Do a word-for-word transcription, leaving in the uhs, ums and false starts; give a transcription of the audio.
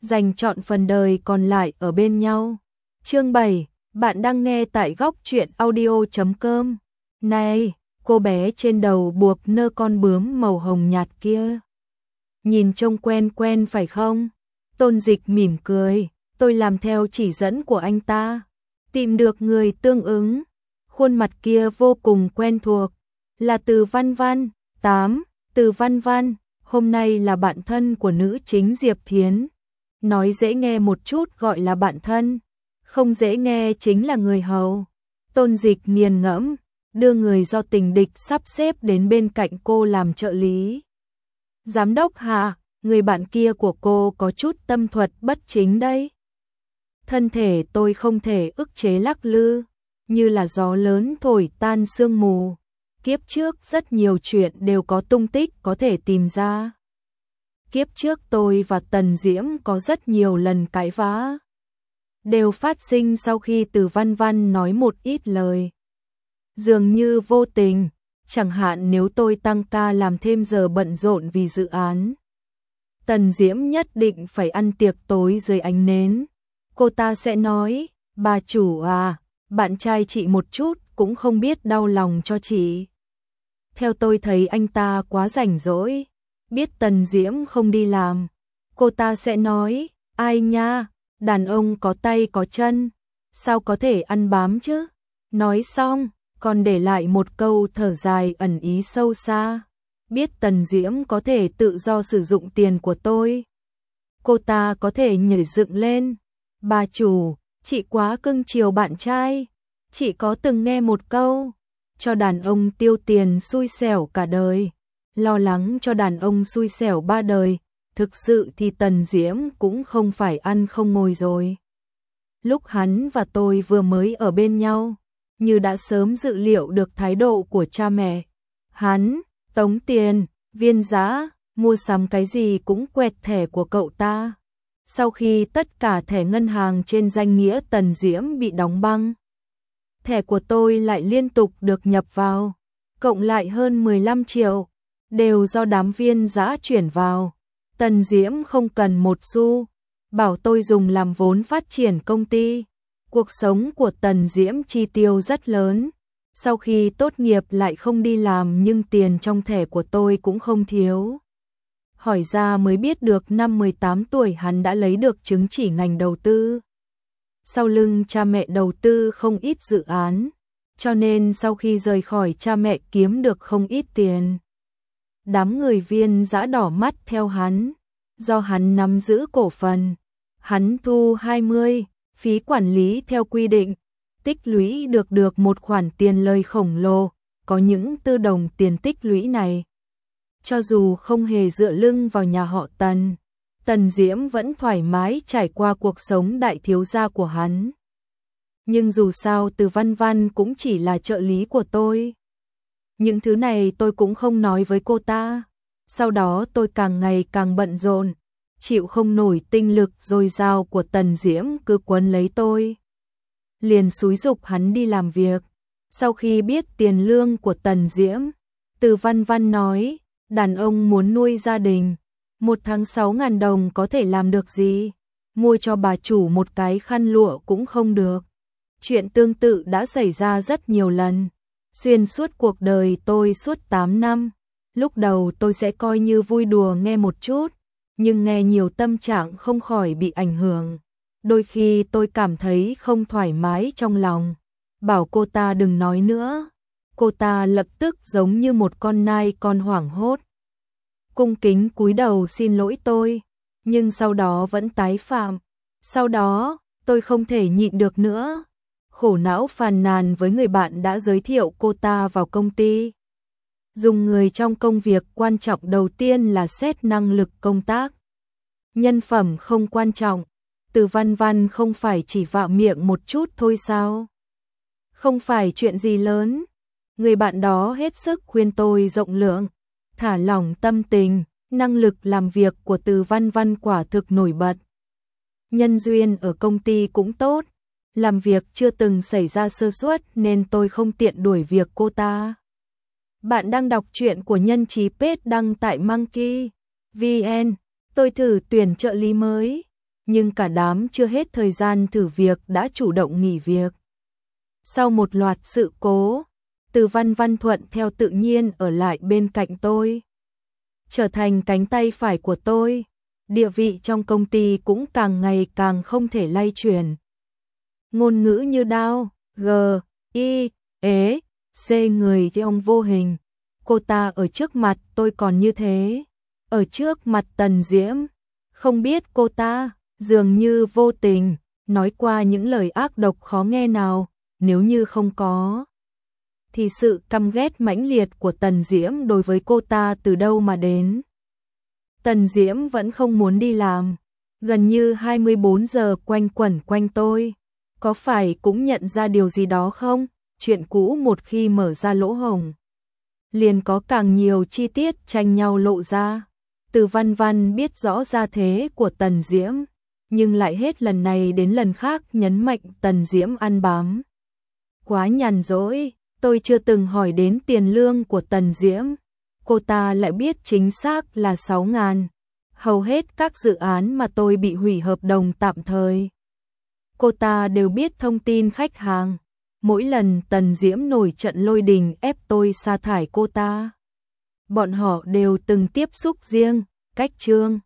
dành trọn phần đời còn lại ở bên nhau. Chương bảy, bạn đang nghe tại góc truyện audio chấm com. Này, cô bé trên đầu buộc nơ con bướm màu hồng nhạt kia. Nhìn trông quen quen phải không? Tôn Dịch mỉm cười, tôi làm theo chỉ dẫn của anh ta. Tìm được người tương ứng. Khuôn mặt kia vô cùng quen thuộc. Là Từ Văn Văn. tám. Từ Văn Văn, hôm nay là bạn thân của nữ chính Diệp Thiến. Nói dễ nghe một chút gọi là bạn thân, không dễ nghe chính là người hầu. Tôn Dịch nghiền ngẫm, đưa người do tình địch sắp xếp đến bên cạnh cô làm trợ lý. Giám đốc Hà, người bạn kia của cô có chút tâm thuật bất chính đấy. Thân thể tôi không thể ức chế lắc lư, như là gió lớn thổi tan sương mù. Kiếp trước rất nhiều chuyện đều có tung tích có thể tìm ra. Kiếp trước tôi và Tần Diễm có rất nhiều lần cãi vã. Đều phát sinh sau khi Từ Văn Văn nói một ít lời. Dường như vô tình, chẳng hạn nếu tôi tăng ca làm thêm giờ bận rộn vì dự án. Tần Diễm nhất định phải ăn tiệc tối dưới ánh nến. Cô ta sẽ nói, bà chủ à, bạn trai chị một chút cũng không biết đau lòng cho chị. Theo tôi thấy anh ta quá rảnh rỗi, biết Tần Diễm không đi làm. Cô ta sẽ nói, ai nha, đàn ông có tay có chân, sao có thể ăn bám chứ? Nói xong, còn để lại một câu thở dài ẩn ý sâu xa. Biết Tần Diễm có thể tự do sử dụng tiền của tôi. Cô ta có thể nhảy dựng lên. Bà chủ, chị quá cưng chiều bạn trai. Chị có từng nghe một câu, cho đàn ông tiêu tiền xui xẻo cả đời, lo lắng cho đàn ông xui xẻo ba đời. Thực sự thì Tần Diễm cũng không phải ăn không ngồi rồi. Lúc hắn và tôi vừa mới ở bên nhau, như đã sớm dự liệu được thái độ của cha mẹ. Hắn tống tiền, viên giá, mua sắm cái gì cũng quẹt thẻ của cậu ta. Sau khi tất cả thẻ ngân hàng trên danh nghĩa Tần Diễm bị đóng băng, thẻ của tôi lại liên tục được nhập vào, cộng lại hơn mười lăm triệu, đều do đám viên giã chuyển vào. Tần Diễm không cần một xu, bảo tôi dùng làm vốn phát triển công ty. Cuộc sống của Tần Diễm chi tiêu rất lớn. Sau khi tốt nghiệp lại không đi làm nhưng tiền trong thẻ của tôi cũng không thiếu. Hỏi ra mới biết được năm mười tám tuổi hắn đã lấy được chứng chỉ ngành đầu tư. Sau lưng cha mẹ đầu tư không ít dự án, cho nên sau khi rời khỏi cha mẹ kiếm được không ít tiền. Đám người viên giã đỏ mắt theo hắn, do hắn nắm giữ cổ phần. Hắn thu hai mươi, phí quản lý theo quy định, tích lũy được được một khoản tiền lời khổng lồ. Có những tư đồng tiền tích lũy này, cho dù không hề dựa lưng vào nhà họ Tần, Tần Diễm vẫn thoải mái trải qua cuộc sống đại thiếu gia của hắn. Nhưng dù sao Từ Văn Văn cũng chỉ là trợ lý của tôi. Những thứ này tôi cũng không nói với cô ta. Sau đó tôi càng ngày càng bận rộn, chịu không nổi tinh lực dồi dào của Tần Diễm cứ quấn lấy tôi. Liền xúi giục hắn đi làm việc. Sau khi biết tiền lương của Tần Diễm, Từ Văn Văn nói, đàn ông muốn nuôi gia đình, một tháng sáu ngàn đồng có thể làm được gì? Mua cho bà chủ một cái khăn lụa cũng không được. Chuyện tương tự đã xảy ra rất nhiều lần. Xuyên suốt cuộc đời tôi suốt tám năm, lúc đầu tôi sẽ coi như vui đùa nghe một chút, nhưng nghe nhiều tâm trạng không khỏi bị ảnh hưởng. Đôi khi tôi cảm thấy không thoải mái trong lòng, bảo cô ta đừng nói nữa. Cô ta lập tức giống như một con nai con hoảng hốt, cung kính cúi đầu xin lỗi tôi, nhưng sau đó vẫn tái phạm. Sau đó, tôi không thể nhịn được nữa, khổ não phàn nàn với người bạn đã giới thiệu cô ta vào công ty. Dùng người trong công việc quan trọng đầu tiên là xét năng lực công tác. Nhân phẩm không quan trọng. Từ Văn Văn không phải chỉ vạo miệng một chút thôi sao? Không phải chuyện gì lớn. Người bạn đó hết sức khuyên tôi rộng lượng, thả lỏng tâm tình. Năng lực làm việc của Từ Văn Văn quả thực nổi bật. Nhân duyên ở công ty cũng tốt, làm việc chưa từng xảy ra sơ suất nên tôi không tiện đuổi việc cô ta. Bạn đang đọc truyện của Nhân Chí Pết đăng tại Monkey vê en. Tôi thử tuyển trợ lý mới. nhưng cả đám chưa hết thời gian thử việc đã chủ động nghỉ việc. Sau một loạt sự cố, Từ Văn Văn thuận theo tự nhiên ở lại bên cạnh tôi, trở thành cánh tay phải của tôi. Địa vị trong công ty cũng càng ngày càng không thể lay chuyển. Ngôn ngữ như đao, G, I, ế, C người thì ông vô hình. Cô ta ở trước mặt tôi còn như thế. Ở trước mặt Tần Diễm, không biết cô ta dường như vô tình nói qua những lời ác độc khó nghe nào. Nếu như không có, thì sự căm ghét mãnh liệt của Tần Diễm đối với cô ta từ đâu mà đến. Tần Diễm vẫn không muốn đi làm, gần như hai mươi bốn giờ quanh quẩn quanh tôi. Có phải cũng nhận ra điều gì đó không? Chuyện cũ một khi mở ra lỗ hổng, liền có càng nhiều chi tiết tranh nhau lộ ra. Từ Văn Văn biết rõ gia thế của Tần Diễm, nhưng lại hết lần này đến lần khác nhấn mạnh Tần Diễm ăn bám. Quá nhàn rỗi, tôi chưa từng hỏi đến tiền lương của Tần Diễm. Cô ta lại biết chính xác là sáu ngàn. Hầu hết các dự án mà tôi bị hủy hợp đồng tạm thời, cô ta đều biết thông tin khách hàng. Mỗi lần Tần Diễm nổi trận lôi đình ép tôi sa thải cô ta, bọn họ đều từng tiếp xúc riêng, cách trương.